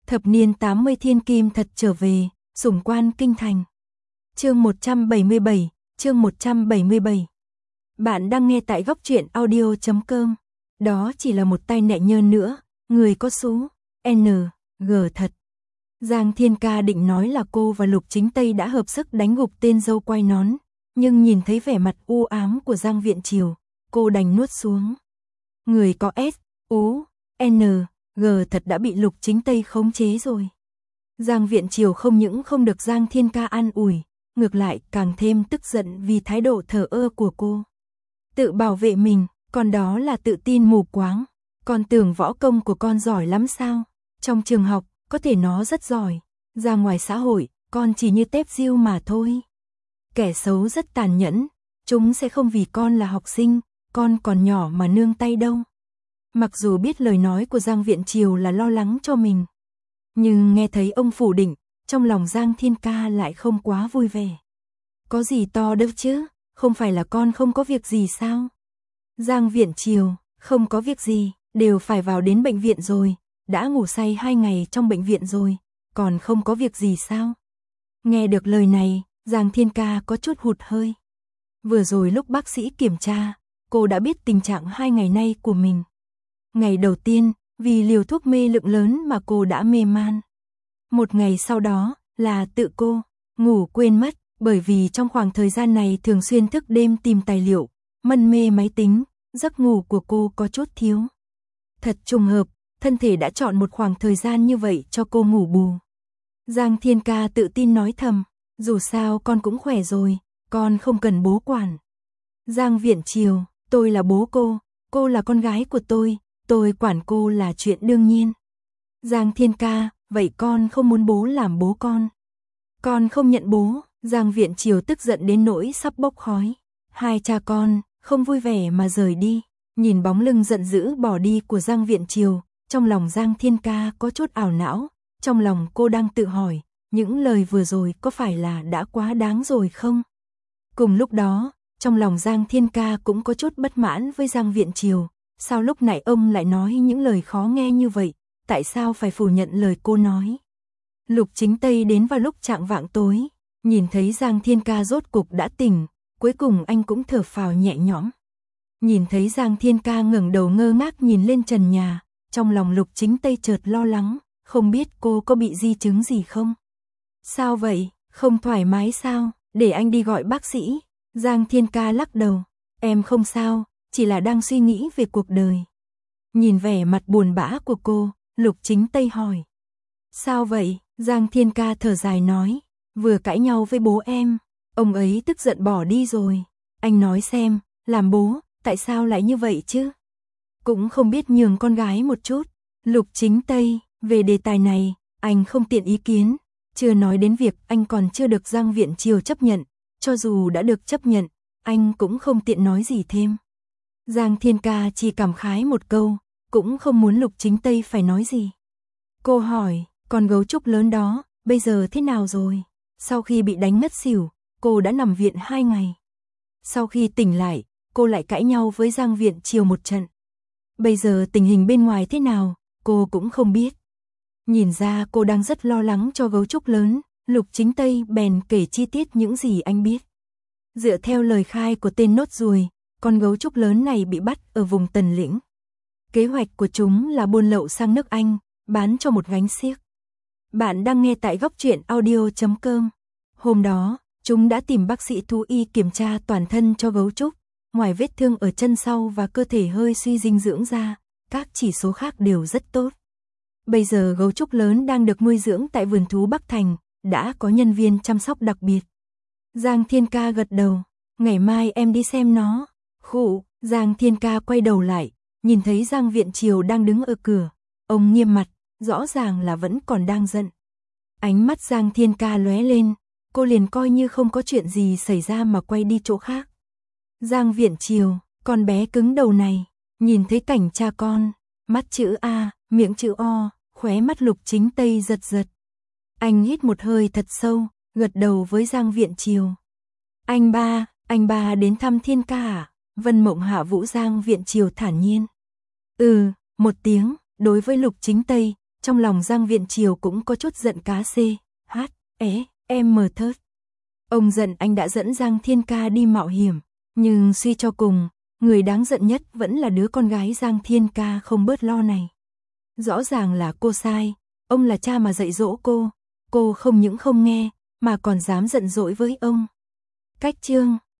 Thập niên 80 thiên kim thật trở về, sủng quan kinh thành. Chương 177, chương 177. Bạn đang nghe tại góc truyện audio.com. Đó chỉ là một tay nẹ nhơn nữa, người có số N.G. thật. Giang Thiên Ca định nói là cô và Lục Chính Tây đã hợp sức đánh gục tên dâu quai nón, nhưng nhìn thấy vẻ mặt u ám của Giang Viễn Triều, cô đành nuốt xuống. Người có S.U.N.G. thật đã bị Lục Chính Tây khống chế rồi. Giang Viễn Triều không những không được Giang Thiên Ca an ủi, ngược lại càng thêm tức giận vì thái độ thờ ơ của cô. Tự bảo vệ mình, còn đó là tự tin mù quáng. Con tưởng võ công của con giỏi lắm sao? Trong trường học, có thể nó rất giỏi. Ra ngoài xã hội, con chỉ như tép diêu mà thôi. Kẻ xấu rất tàn nhẫn, chúng sẽ không vì con là học sinh, con còn nhỏ mà nương tay đâu. Mặc dù biết lời nói của Giang Viễn Triều là lo lắng cho mình, nhưng nghe thấy ông phủ định, trong lòng Giang Thiên Ca lại không quá vui vẻ. Có gì to đâu chứ, không phải là con không có việc gì sao? Giang Viễn Triều, không có việc gì, đều phải vào đến bệnh viện rồi, đã ngủ say 2 ngày trong bệnh viện rồi, còn không có việc gì sao? Nghe được lời này, Giang Thiên Ca có chút hụt hơi. Vừa rồi lúc bác sĩ kiểm tra, cô đã biết tình trạng 2 ngày nay của mình. Ngày đầu tiên, vì liều thuốc mê lượng lớn mà cô đã mê man. Một ngày sau đó, là tự cô ngủ quên mất, bởi vì trong khoảng thời gian này thường xuyên thức đêm tìm tài liệu, mân mê máy tính, giấc ngủ của cô có chút thiếu. Thật trùng hợp, thân thể đã chọn một khoảng thời gian như vậy cho cô ngủ bù. Giang Thiên Ca tự tin nói thầm, dù sao con cũng khỏe rồi, con không cần bố quản. Giang Viễn Triều, tôi là bố cô là con gái của tôi quản cô là chuyện đương nhiên. Giang Thiên Ca, vậy con không muốn bố làm bố con. Con không nhận bố, Giang Viễn Triều tức giận đến nỗi sắp bốc khói. Hai cha con, không vui vẻ mà rời đi, nhìn bóng lưng giận dữ bỏ đi của Giang Viễn Triều, trong lòng Giang Thiên Ca có chút ảo não, trong lòng cô đang tự hỏi, những lời vừa rồi có phải là đã quá đáng rồi không? Cùng lúc đó, trong lòng Giang Thiên Ca cũng có chút bất mãn với Giang Viễn Triều, sao lúc nãy ông lại nói những lời khó nghe như vậy, tại sao phải phủ nhận lời cô nói? Lục Chính Tây đến vào lúc chạng vạng tối, nhìn thấy Giang Thiên Ca rốt cục đã tỉnh, cuối cùng anh cũng thở phào nhẹ nhõm. Nhìn thấy Giang Thiên Ca ngẩng đầu ngơ ngác nhìn lên trần nhà, trong lòng Lục Chính Tây chợt lo lắng, không biết cô có bị di chứng gì không? Sao vậy, không thoải mái sao, để anh đi gọi bác sĩ. Giang Thiên Ca lắc đầu, em không sao, chỉ là đang suy nghĩ về cuộc đời. Nhìn vẻ mặt buồn bã của cô, Lục Chính Tây hỏi. Sao vậy? Giang Thiên Ca thở dài nói, vừa cãi nhau với bố em, ông ấy tức giận bỏ đi rồi. Anh nói xem, làm bố, tại sao lại như vậy chứ? Cũng không biết nhường con gái một chút. Lục Chính Tây, về đề tài này, anh không tiện ý kiến, chưa nói đến việc anh còn chưa được Giang Viễn Triều chấp nhận, cho dù đã được chấp nhận, anh cũng không tiện nói gì thêm. Giang Thiên Ca chỉ cảm khái một câu, cũng không muốn Lục Chính Tây phải nói gì. Cô hỏi, con gấu trúc lớn đó, bây giờ thế nào rồi? Sau khi bị đánh ngất xỉu, cô đã nằm viện 2 ngày. Sau khi tỉnh lại, cô lại cãi nhau với Giang Viễn Triều một trận. Bây giờ tình hình bên ngoài thế nào, cô cũng không biết. Nhìn ra cô đang rất lo lắng cho gấu trúc lớn, Lục Chính Tây bèn kể chi tiết những gì anh biết. Dựa theo lời khai của tên nốt ruồi, con gấu trúc lớn này bị bắt ở vùng Tần Lĩnh. Kế hoạch của chúng là buôn lậu sang nước Anh, bán cho một gánh xiếc. Bạn đang nghe tại góc truyện audio.com. Hôm đó, chúng đã tìm bác sĩ thú y kiểm tra toàn thân cho gấu trúc, ngoài vết thương ở chân sau và cơ thể hơi suy dinh dưỡng ra, các chỉ số khác đều rất tốt. Bây giờ gấu trúc lớn đang được nuôi dưỡng tại vườn thú Bắc Thành, đã có nhân viên chăm sóc đặc biệt. Giang Thiên Ca gật đầu, ngày mai em đi xem nó. Khụ, Giang Thiên Ca quay đầu lại, nhìn thấy Giang Viễn Triều đang đứng ở cửa, ông nghiêm mặt, rõ ràng là vẫn còn đang giận. Ánh mắt Giang Thiên Ca lóe lên, cô liền coi như không có chuyện gì xảy ra mà quay đi chỗ khác. Giang Viễn Triều, con bé cứng đầu này, nhìn thấy cảnh cha con, mắt chữ A, miệng chữ O, khóe mắt Lục Chính Tây giật giật. Anh hít một hơi thật sâu, gật đầu với Giang Viễn Triều. Anh ba đến thăm Thiên Ca à? Vân Mộng hạ vũ Giang Viễn Triều thản nhiên. Một tiếng, đối với Lục Chính Tây, trong lòng Giang Viện Triều cũng có chút giận cá xê, em thớt. Ông giận anh đã dẫn Giang Thiên Ca đi mạo hiểm, nhưng suy cho cùng, người đáng giận nhất vẫn là đứa con gái Giang Thiên Ca không bớt lo này. Rõ ràng là cô sai, ông là cha mà dạy dỗ cô không những không nghe, mà còn dám giận dỗi với ông. Cách chương